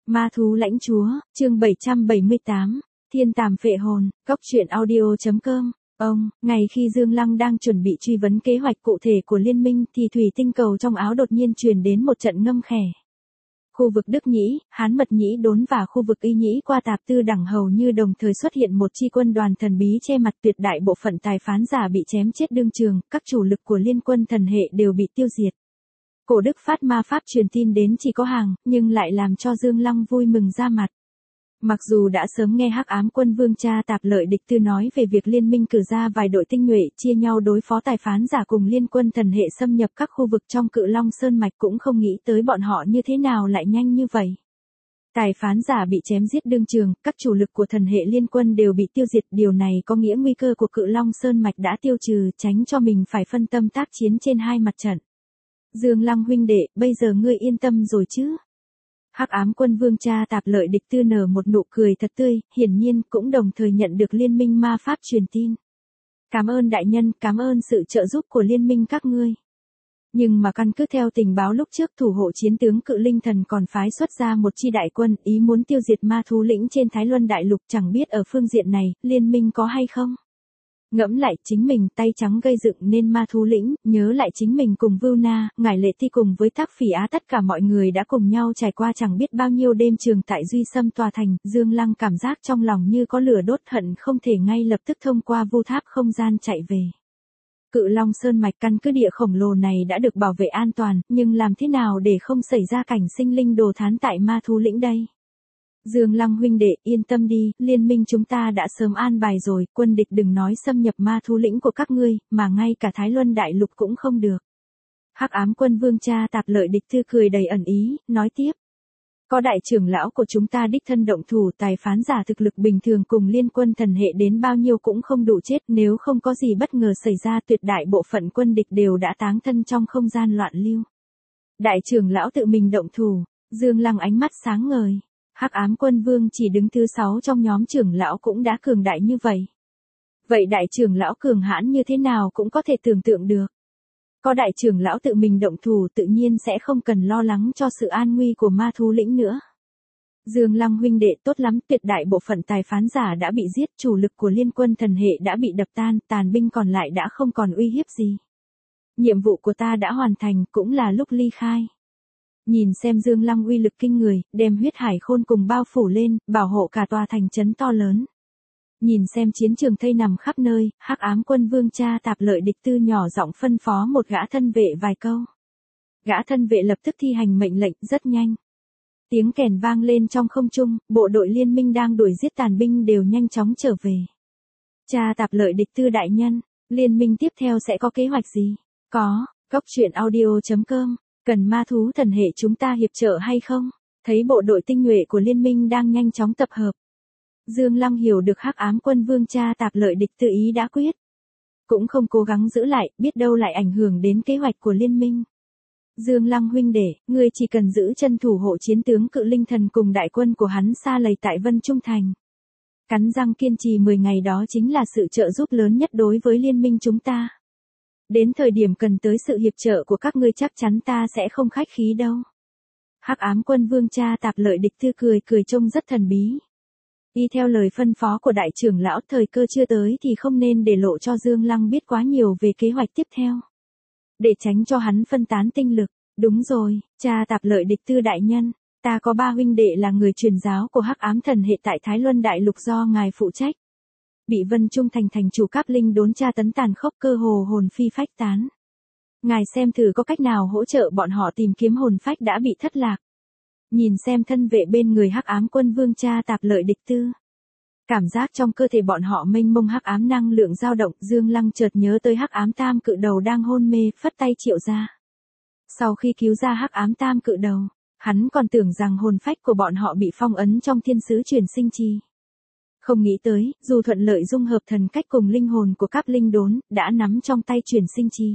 Ma thú lãnh chúa, chương 778, Thiên tàm phệ hồn, Cốc truyện audio.com. Ngày khi Dương Lăng đang chuẩn bị truy vấn kế hoạch cụ thể của liên minh thì thủy tinh cầu trong áo đột nhiên truyền đến một trận ngâm khè. Khu vực Đức Nhĩ, Hán Mật Nhĩ Đốn và khu vực Y Nhĩ qua Tạp Tư Đẳng hầu như đồng thời xuất hiện một chi quân đoàn thần bí che mặt, tuyệt đại bộ phận tài phán giả bị chém chết đương trường, các chủ lực của liên quân thần hệ đều bị tiêu diệt. Cổ Đức phát ma pháp truyền tin đến chỉ có hàng, nhưng lại làm cho Dương Lăng vui mừng ra mặt. Mặc dù đã sớm nghe Hắc Ám Quân Vương cha Tạp Lợi Địch Tư nói về việc liên minh cử ra vài đội tinh nhuệ chia nhau đối phó tài phán giả cùng liên quân thần hệ xâm nhập các khu vực trong Cự Long Sơn Mạch, cũng không nghĩ tới bọn họ như thế nào lại nhanh như vậy. Tài phán giả bị chém giết đương trường, các chủ lực của thần hệ liên quân đều bị tiêu diệt, điều này có nghĩa nguy cơ của Cự Long Sơn Mạch đã tiêu trừ, tránh cho mình phải phân tâm tác chiến trên hai mặt trận. Dương Lăng huynh đệ, bây giờ ngươi yên tâm rồi chứ? Hắc Ám Quân Vương cha Tạp Lợi Địch Tư nở một nụ cười thật tươi, hiển nhiên cũng đồng thời nhận được liên minh ma pháp truyền tin. Cảm ơn đại nhân, cảm ơn sự trợ giúp của liên minh các ngươi. Nhưng mà căn cứ theo tình báo lúc trước, thủ hộ chiến tướng Cự Linh Thần còn phái xuất ra một chi đại quân, ý muốn tiêu diệt ma thú lĩnh trên Thái Luân Đại Lục, chẳng biết ở phương diện này, liên minh có hay không? Ngẫm lại, chính mình tay trắng gây dựng nên ma thú lĩnh, nhớ lại chính mình cùng Vưu Na, Ngải Lệ Ti cùng với Thác Phỉ Á, tất cả mọi người đã cùng nhau trải qua chẳng biết bao nhiêu đêm trường tại Duy Sâm tòa thành, Dương Lăng cảm giác trong lòng như có lửa đốt, hận không thể ngay lập tức thông qua vu tháp không gian chạy về. Cự Long Sơn Mạch, căn cứ địa khổng lồ này đã được bảo vệ an toàn, nhưng làm thế nào để không xảy ra cảnh sinh linh đồ thán tại ma thú lĩnh đây? Dương Lăng huynh đệ, yên tâm đi, liên minh chúng ta đã sớm an bài rồi, quân địch đừng nói xâm nhập ma thú lĩnh của các ngươi, mà ngay cả Thái Luân Đại Lục cũng không được. Hắc Ám Quân Vương cha Tạp Lợi Địch Tư cười đầy ẩn ý, nói tiếp. Có đại trưởng lão của chúng ta đích thân động thủ, tài phán giả thực lực bình thường cùng liên quân thần hệ đến bao nhiêu cũng không đủ chết, nếu không có gì bất ngờ xảy ra, tuyệt đại bộ phận quân địch đều đã táng thân trong không gian loạn lưu. Đại trưởng lão tự mình động thủ, Dương Lăng ánh mắt sáng ngời. Hắc Ám Quân Vương chỉ đứng thứ 6 trong nhóm trưởng lão cũng đã cường đại như vậy. Vậy đại trưởng lão cường hãn như thế nào cũng có thể tưởng tượng được. Có đại trưởng lão tự mình động thủ, tự nhiên sẽ không cần lo lắng cho sự an nguy của ma thú lĩnh nữa. Dương Lăng huynh đệ, tốt lắm, tuyệt đại bộ phận tài phán giả đã bị giết, chủ lực của liên quân thần hệ đã bị đập tan, tàn binh còn lại đã không còn uy hiếp gì. Nhiệm vụ của ta đã hoàn thành, cũng là lúc ly khai. Nhìn xem Dương Lăng uy lực kinh người, đem huyết hải khôn cùng bao phủ lên, bảo hộ cả tòa thành trấn to lớn. Nhìn xem chiến trường thây nằm khắp nơi, Hắc Ám Quân Vương cha Tạp Lợi Địch Tư nhỏ giọng phân phó một gã thân vệ vài câu. Gã thân vệ lập tức thi hành mệnh lệnh, rất nhanh. Tiếng kèn vang lên trong không trung, bộ đội liên minh đang đuổi giết tàn binh đều nhanh chóng trở về. Cha Tạp Lợi Địch Tư đại nhân, liên minh tiếp theo sẽ có kế hoạch gì? Có, Cốc truyện audio.com. Cần ma thú thần hệ chúng ta hiệp trợ hay không? Thấy bộ đội tinh nhuệ của liên minh đang nhanh chóng tập hợp. Dương Lăng hiểu được Hắc Ám Quân Vương cha Tạp Lợi Địch Tư ý đã quyết. Cũng không cố gắng giữ lại, biết đâu lại ảnh hưởng đến kế hoạch của liên minh. Dương Lăng huynh đệ, ngươi chỉ cần giữ chân thủ hộ chiến tướng Cự Linh Thần cùng đại quân của hắn xa lầy tại Vân Trung Thành. Cắn răng kiên trì 10 ngày, đó chính là sự trợ giúp lớn nhất đối với liên minh chúng ta. Đến thời điểm cần tới sự hiệp trợ của các ngươi chắc chắn ta sẽ không khách khí đâu. Hắc Ám Quân Vương cha Tạp Lợi Địch Tư cười trông rất thần bí. Y theo lời phân phó của đại trưởng lão, thời cơ chưa tới thì không nên để lộ cho Dương Lăng biết quá nhiều về kế hoạch tiếp theo. Để tránh cho hắn phân tán tinh lực. Đúng rồi, cha Tạp Lợi Địch Tư đại nhân, ta có 3 huynh đệ là người truyền giáo của Hắc Ám thần hệ tại Thái Luân Đại Lục do ngài phụ trách. Bị Vân Trung Thành thành chủ Cáp Linh đốn tra tấn tàn khốc, cơ hồ hồn phi phách tán. Ngài xem thử có cách nào hỗ trợ bọn họ tìm kiếm hồn phách đã bị thất lạc. Nhìn xem thân vệ bên người Hắc Ám Quân Vương cha Tạp Lợi Địch Tư. Cảm giác trong cơ thể bọn họ mênh mông hắc ám năng lượng dao động, Dương Lăng chợt nhớ tới Hắc Ám Tam Cự Đầu đang hôn mê, phất tay triệu ra. Sau khi cứu ra Hắc Ám Tam Cự Đầu, hắn còn tưởng rằng hồn phách của bọn họ bị phong ấn trong thiên sứ truyền sinh chi. Không nghĩ tới, dù thuận lợi dung hợp thần cách cùng linh hồn của Cáp Linh đốn, đã nắm trong tay truyền sinh chi.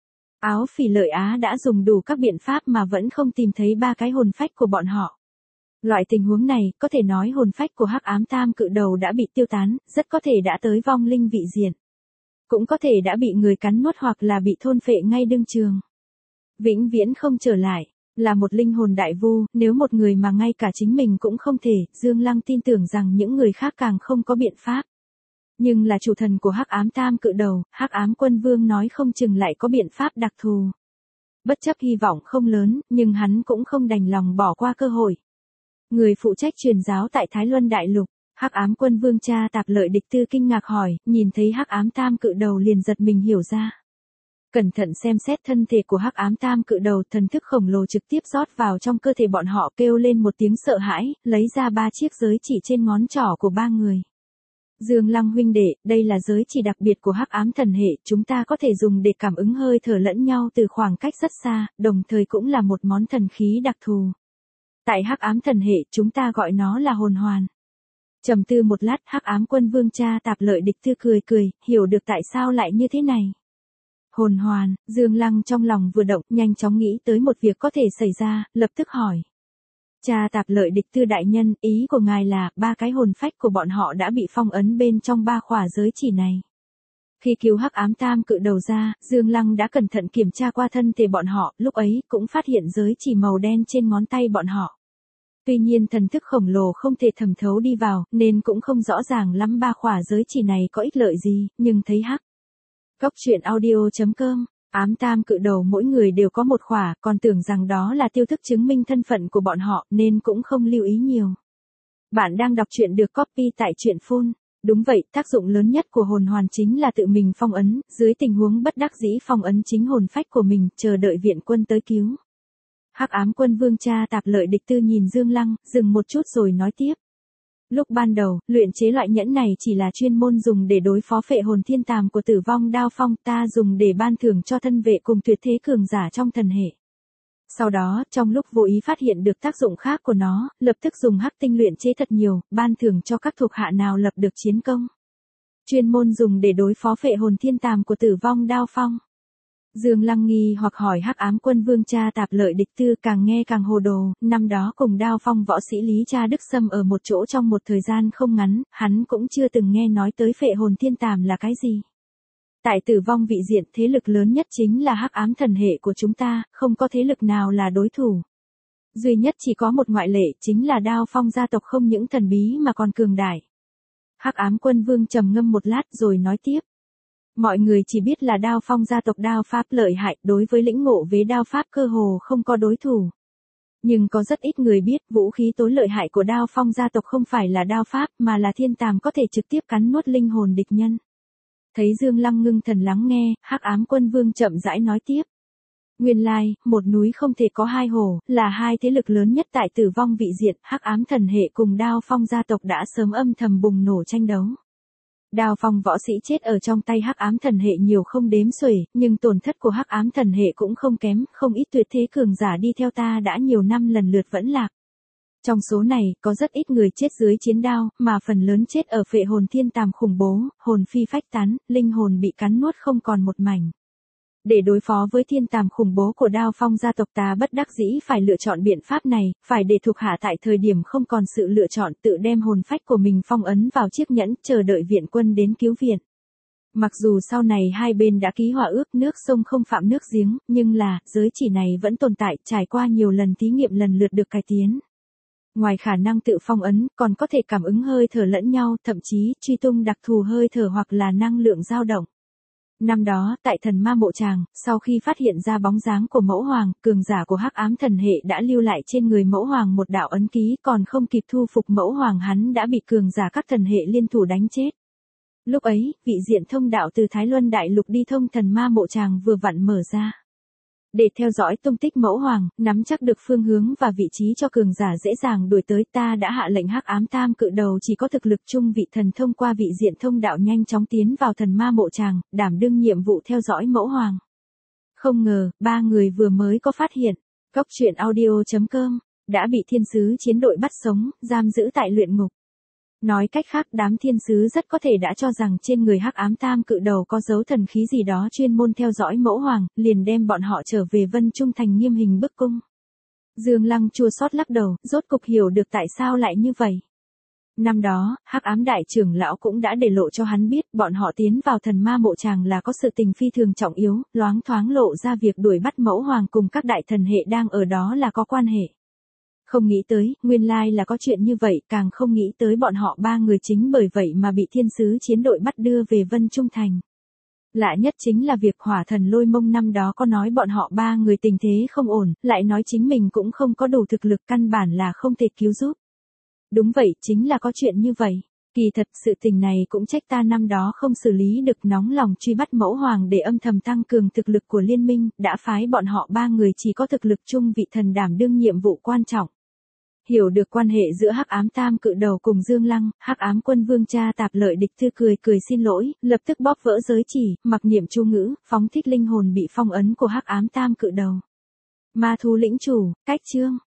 Áo Phỉ Lợi Á đã dùng đủ các biện pháp mà vẫn không tìm thấy 3 cái hồn phách của bọn họ. Loại tình huống này, có thể nói hồn phách của Hắc Ám Tam Cự Đầu đã bị tiêu tán, rất có thể đã tới vong linh vị diện. Cũng có thể đã bị người cắn nuốt hoặc là bị thôn phệ ngay đương trường. Vĩnh viễn không trở lại. Là một linh hồn đại vu, nếu một người mà ngay cả chính mình cũng không thể, Dương Lăng tin tưởng rằng những người khác càng không có biện pháp. Nhưng là chủ thần của Hắc Ám Tam Cự Đầu, Hắc Ám Quân Vương nói không chừng lại có biện pháp đặc thù. Bất chấp hy vọng không lớn, nhưng hắn cũng không đành lòng bỏ qua cơ hội. Người phụ trách truyền giáo tại Thái Luân Đại Lục, Hắc Ám Quân Vương cha Tạp Lợi Địch Tư kinh ngạc hỏi, nhìn thấy Hắc Ám Tam Cự Đầu liền giật mình hiểu ra. Cẩn thận xem xét thân thể của Hắc Ám Tam Cự Đầu, thần thức khổng lồ trực tiếp rót vào trong cơ thể bọn họ, kêu lên một tiếng sợ hãi, lấy ra 3 chiếc giới chỉ trên ngón trỏ của 3 người. Dương Lăng huynh đệ, đây là giới chỉ đặc biệt của Hắc Ám thần hệ, chúng ta có thể dùng để cảm ứng hơi thở lẫn nhau từ khoảng cách rất xa, đồng thời cũng là một món thần khí đặc thù. Tại Hắc Ám thần hệ, chúng ta gọi nó là hồn hoàn. Trầm tư một lát, Hắc Ám Quân Vương cha Tạp Lợi Địch Tư cười cười, hiểu được tại sao lại như thế này. Hồn hoàn, Dương Lăng trong lòng vừa động, nhanh chóng nghĩ tới một việc có thể xảy ra, lập tức hỏi. Cha Tạp Lợi Địch Tư đại nhân, ý của ngài là, 3 cái hồn phách của bọn họ đã bị phong ấn bên trong 3 khỏa giới chỉ này. Khi cứu Hắc Ám Tam Cự Đầu ra, Dương Lăng đã cẩn thận kiểm tra qua thân thể bọn họ, lúc ấy cũng phát hiện giới chỉ màu đen trên ngón tay bọn họ. Tuy nhiên thần thức khổng lồ không thể thẩm thấu đi vào, nên cũng không rõ ràng lắm 3 khỏa giới chỉ này có ích lợi gì, nhưng thấy hắc. Cốc truyện audio.com, Ám Tam Cự Đầu mỗi người đều có một khỏa, còn tưởng rằng đó là tiêu thức chứng minh thân phận của bọn họ, nên cũng không lưu ý nhiều. Bạn đang đọc truyện được copy tại truyện Phun. Đúng vậy, tác dụng lớn nhất của hồn hoàn chính là tự mình phong ấn, dưới tình huống bất đắc dĩ phong ấn chính hồn phách của mình, chờ đợi viện quân tới cứu. Hắc Ám Quân Vương cha Tạp Lợi Địch Tư nhìn Dương Lăng, dừng một chút rồi nói tiếp. Lúc ban đầu, luyện chế loại nhẫn này chỉ là chuyên môn dùng để đối phó phệ hồn thiên tàm của Tử Vong Đao Phong, ta dùng để ban thưởng cho thân vệ cùng tuyệt thế cường giả trong thần hệ. Sau đó, trong lúc vô ý phát hiện được tác dụng khác của nó, lập tức dùng hắc tinh luyện chế thật nhiều, ban thưởng cho các thuộc hạ nào lập được chiến công. Chuyên môn dùng để đối phó phệ hồn thiên tàm của Tử Vong Đao Phong. Dương Lăng nghi hoặc hỏi Hắc Ám Quân Vương cha Tạp Lợi Địch Tư, càng nghe càng hồ đồ, năm đó cùng Đao Phong võ sĩ Lý Cha Đức Sâm ở một chỗ trong một thời gian không ngắn, hắn cũng chưa từng nghe nói tới phệ hồn thiên tàm là cái gì. Tại Tử Vong vị diện, thế lực lớn nhất chính là Hắc Ám thần hệ của chúng ta, không có thế lực nào là đối thủ. Duy nhất chỉ có một ngoại lệ, chính là Đao Phong gia tộc không những thần bí mà còn cường đại. Hắc Ám Quân Vương trầm ngâm một lát rồi nói tiếp. Mọi người chỉ biết là Đao Phong gia tộc đao pháp lợi hại, đối với lĩnh ngộ vế đao pháp cơ hồ không có đối thủ. Nhưng có rất ít người biết vũ khí tối lợi hại của Đao Phong gia tộc không phải là đao pháp mà là thiên tàm có thể trực tiếp cắn nuốt linh hồn địch nhân. Thấy Dương Lăng ngưng thần lắng nghe, Hắc Ám Quân Vương chậm rãi nói tiếp. Nguyên lai, một núi không thể có hai hổ, là hai thế lực lớn nhất tại Tử Vong vị diện, Hắc Ám thần hệ cùng Đao Phong gia tộc đã sớm âm thầm bùng nổ tranh đấu. Đao Phong võ sĩ chết ở trong tay Hắc Ám thần hệ nhiều không đếm xuể, nhưng tổn thất của Hắc Ám thần hệ cũng không kém, không ít tuyệt thế cường giả đi theo ta đã nhiều năm lần lượt vẫn lạc. Trong số này, có rất ít người chết dưới chiến đao, mà phần lớn chết ở phệ hồn thiên tàm khủng bố, hồn phi phách tán, linh hồn bị cắn nuốt không còn một mảnh. Để đối phó với thiên tàm khủng bố của Đao Phong gia tộc, ta bất đắc dĩ phải lựa chọn biện pháp này, phải để thuộc hạ tại thời điểm không còn sự lựa chọn tự đem hồn phách của mình phong ấn vào chiếc nhẫn, chờ đợi viện quân đến cứu viện. Mặc dù sau này hai bên đã ký hòa ước nước sông không phạm nước giếng, nhưng là, giới chỉ này vẫn tồn tại, trải qua nhiều lần thí nghiệm lần lượt được cải tiến. Ngoài khả năng tự phong ấn, còn có thể cảm ứng hơi thở lẫn nhau, thậm chí truy tung đặc thù hơi thở hoặc là năng lượng dao động. Năm đó, tại Thần Ma Mộ Tràng, sau khi phát hiện ra bóng dáng của Mẫu Hoàng, cường giả của Hắc Ám thần hệ đã lưu lại trên người Mẫu Hoàng một đạo ấn ký, còn không kịp thu phục Mẫu Hoàng, hắn đã bị cường giả các thần hệ liên thủ đánh chết. Lúc ấy, vị diện thông đạo từ Thái Luân Đại Lục đi thông Thần Ma Mộ Tràng vừa vặn mở ra. Để theo dõi tung tích Mẫu Hoàng, nắm chắc được phương hướng và vị trí cho cường giả dễ dàng đuổi tới, ta đã hạ lệnh Hắc Ám Tam Cự Đầu chỉ có thực lực trung vị thần thông qua vị diện thông đạo nhanh chóng tiến vào Thần Ma Mộ Tràng, đảm đương nhiệm vụ theo dõi Mẫu Hoàng. Không ngờ, 3 người vừa mới có phát hiện, Cốc truyện audio.com, đã bị thiên sứ chiến đội bắt sống, giam giữ tại luyện ngục. Nói cách khác, đám thiên sứ rất có thể đã cho rằng trên người Hắc Ám Tam Cự Đầu có dấu thần khí gì đó chuyên môn theo dõi Mẫu Hoàng, liền đem bọn họ trở về Vân Trung Thành nghiêm hình bức cung. Dương Lăng chua xót lắc đầu, rốt cục hiểu được tại sao lại như vậy. Năm đó, Hắc Ám đại trưởng lão cũng đã để lộ cho hắn biết, bọn họ tiến vào thần ma mộ tràng là có sự tình phi thường trọng yếu, loáng thoáng lộ ra việc đuổi bắt mẫu hoàng cùng các đại thần hệ đang ở đó là có quan hệ. Không nghĩ tới, nguyên lai là có chuyện như vậy, càng không nghĩ tới bọn họ ba người chính bởi vậy mà bị thiên sứ chiến đội bắt đưa về Vân Trung Thành. Lạ nhất chính là việc hỏa thần Lôi Mông năm đó có nói bọn họ ba người tình thế không ổn, lại nói chính mình cũng không có đủ thực lực, căn bản là không thể cứu giúp. Đúng vậy, chính là có chuyện như vậy. Kỳ thật, sự tình này cũng trách ta năm đó không xử lý được, nóng lòng truy bắt mẫu hoàng để âm thầm tăng cường thực lực của liên minh, đã phái bọn họ ba người chỉ có thực lực chung vị thần đảm đương nhiệm vụ quan trọng. Hiểu được quan hệ giữa Hắc Ám Tam Cự Đầu cùng Dương Lăng, Hắc Ám Quân Vương cha Tạp Lợi Địch Thư cười xin lỗi, lập tức bóp vỡ giới chỉ, mặc niệm chú ngữ, phóng thích linh hồn bị phong ấn của Hắc Ám Tam Cự Đầu. Ma thú lĩnh chủ, cách chương.